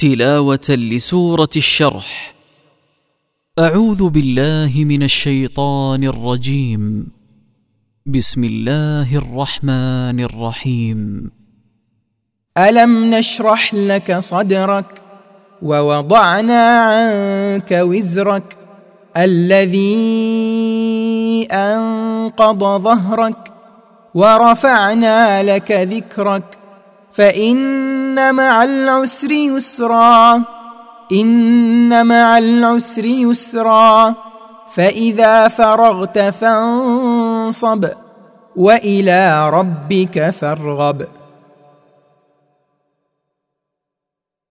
تلاوة لسورة الشرح. أعوذ بالله من الشيطان الرجيم. بسم الله الرحمن الرحيم. ألم نشرح لك صدرك ووضعنا عنك وزرك الذي أنقض ظهرك ورفعنا لك ذكرك فإن مع العسر يسرا إن مع العسر يسرا فإذا فرغت فانصب وإلى ربك فارغب.